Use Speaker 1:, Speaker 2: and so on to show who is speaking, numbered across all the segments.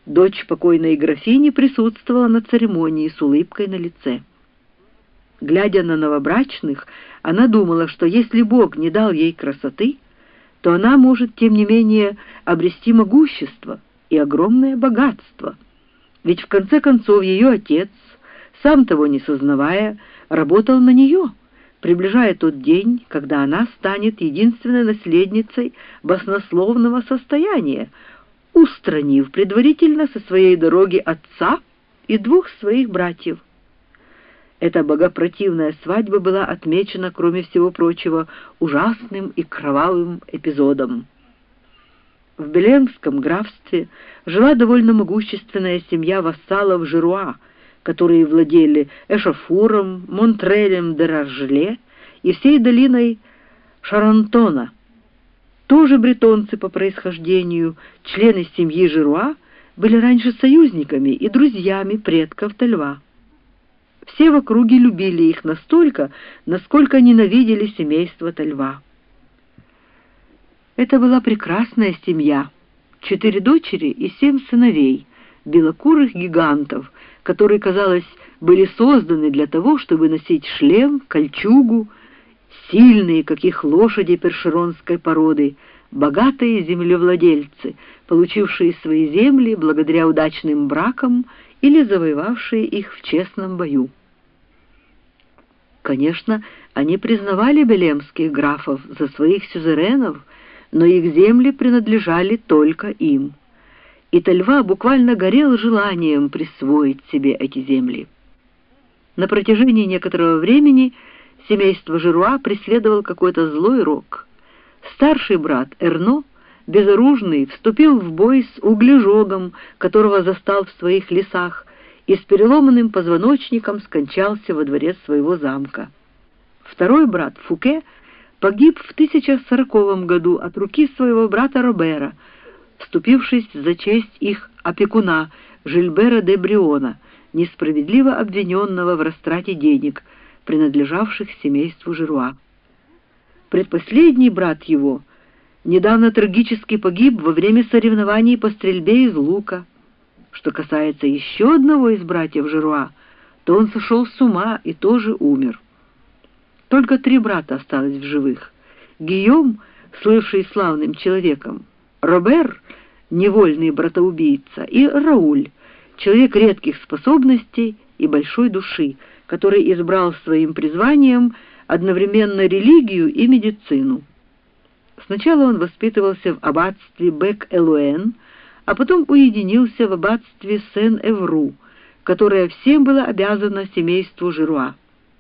Speaker 1: Дочь покойной графини присутствовала на церемонии с улыбкой на лице. Глядя на новобрачных, она думала, что если Бог не дал ей красоты, то она может, тем не менее, обрести могущество и огромное богатство. Ведь в конце концов ее отец, сам того не сознавая, работал на нее, приближая тот день, когда она станет единственной наследницей баснословного состояния, устранив предварительно со своей дороги отца и двух своих братьев. Эта богопротивная свадьба была отмечена, кроме всего прочего, ужасным и кровавым эпизодом. В Белемском графстве жила довольно могущественная семья вассалов Жируа, которые владели Эшафуром, Монтрелем де Раржеле и всей долиной Шарантона. Тоже бретонцы по происхождению, члены семьи Жируа, были раньше союзниками и друзьями предков Тальва. Все в округе любили их настолько, насколько ненавидели семейство Тальва. Это была прекрасная семья, 4 дочери и 7 сыновей, белокурых гигантов, которые, казалось, были созданы для того, чтобы носить шлем, кольчугу, сильные, как их лошади першеронской породы, богатые землевладельцы, получившие свои земли благодаря удачным бракам или завоевавшие их в честном бою. Конечно, они признавали белемских графов за своих сюзеренов, но их земли принадлежали только им. И Тальва буквально горел желанием присвоить себе эти земли. На протяжении некоторого времени семейство Жируа преследовал какой-то злой рок. Старший брат Эрно, безоружный, вступил в бой с углежогом, которого застал в своих лесах, и с переломанным позвоночником скончался во дворе своего замка. Второй брат Фуке погиб в 1040 году от руки своего брата Робера, вступившись за честь их опекуна Жильбера де Бриона, несправедливо обвиненного в растрате денег, принадлежавших семейству Жируа. Предпоследний брат его недавно трагически погиб во время соревнований по стрельбе из лука. Что касается еще одного из братьев Жируа, то он сошел с ума и тоже умер. Только 3 брата осталось в живых: Гийом, слывший славным человеком, Робер, невольный братоубийца, и Рауль, человек редких способностей и большой души, который избрал своим призванием одновременно религию и медицину. Сначала он воспитывался в аббатстве Бек-Элуэн, а потом уединился в аббатстве Сен-Эвру, которое всем было обязано семейству Жируа.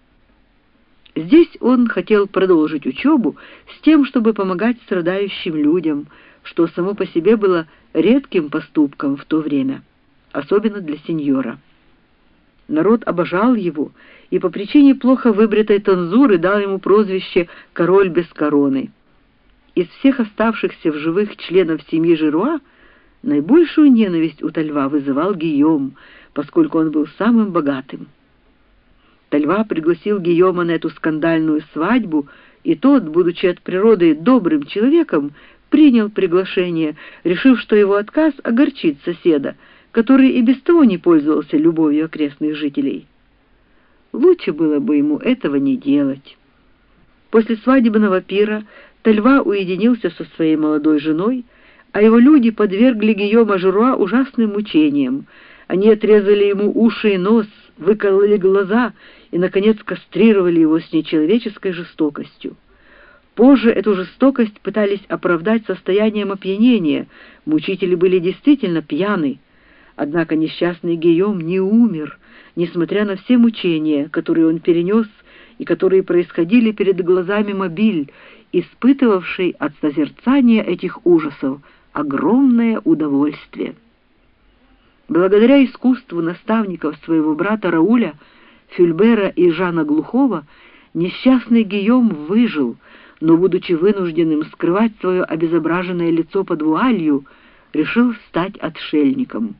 Speaker 1: Здесь он хотел продолжить учебу с тем, чтобы помогать страдающим людям, что само по себе было редким поступком в то время, особенно для сеньора. Народ обожал его и по причине плохо выбритой тонзуры дал ему прозвище «Король без короны». Из всех оставшихся в живых членов семьи Жируа наибольшую ненависть у Тальва вызывал Гийом, поскольку он был самым богатым. Тальва пригласил Гийома на эту скандальную свадьбу, и тот, будучи от природы добрым человеком, принял приглашение, решив, что его отказ огорчит соседа, который и без того не пользовался любовью окрестных жителей. Лучше было бы ему этого не делать. После свадебного пира Тальва уединился со своей молодой женой, а его люди подвергли Гийома Жируа ужасным мучениям. Они отрезали ему уши и нос, выкололи глаза и, наконец, кастрировали его с нечеловеческой жестокостью. Позже эту жестокость пытались оправдать состоянием опьянения, мучители были действительно пьяны. Однако несчастный Гийом не умер, несмотря на все мучения, которые он перенес и которые происходили перед глазами Мобиль, испытывавший от созерцания этих ужасов огромное удовольствие. Благодаря искусству наставников своего брата Рауля, Фюльбера и Жана Глухого, несчастный Гийом выжил, но, будучи вынужденным скрывать свое обезображенное лицо под вуалью, решил стать отшельником.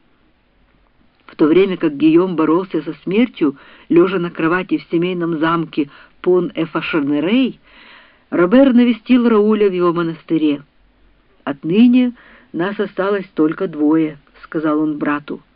Speaker 1: В то время как Гийом боролся со смертью, лежа на кровати в семейном замке Пон-Эфашенерей, Робер навестил Рауля в его монастыре. «Отныне нас осталось только 2, сказал он брату.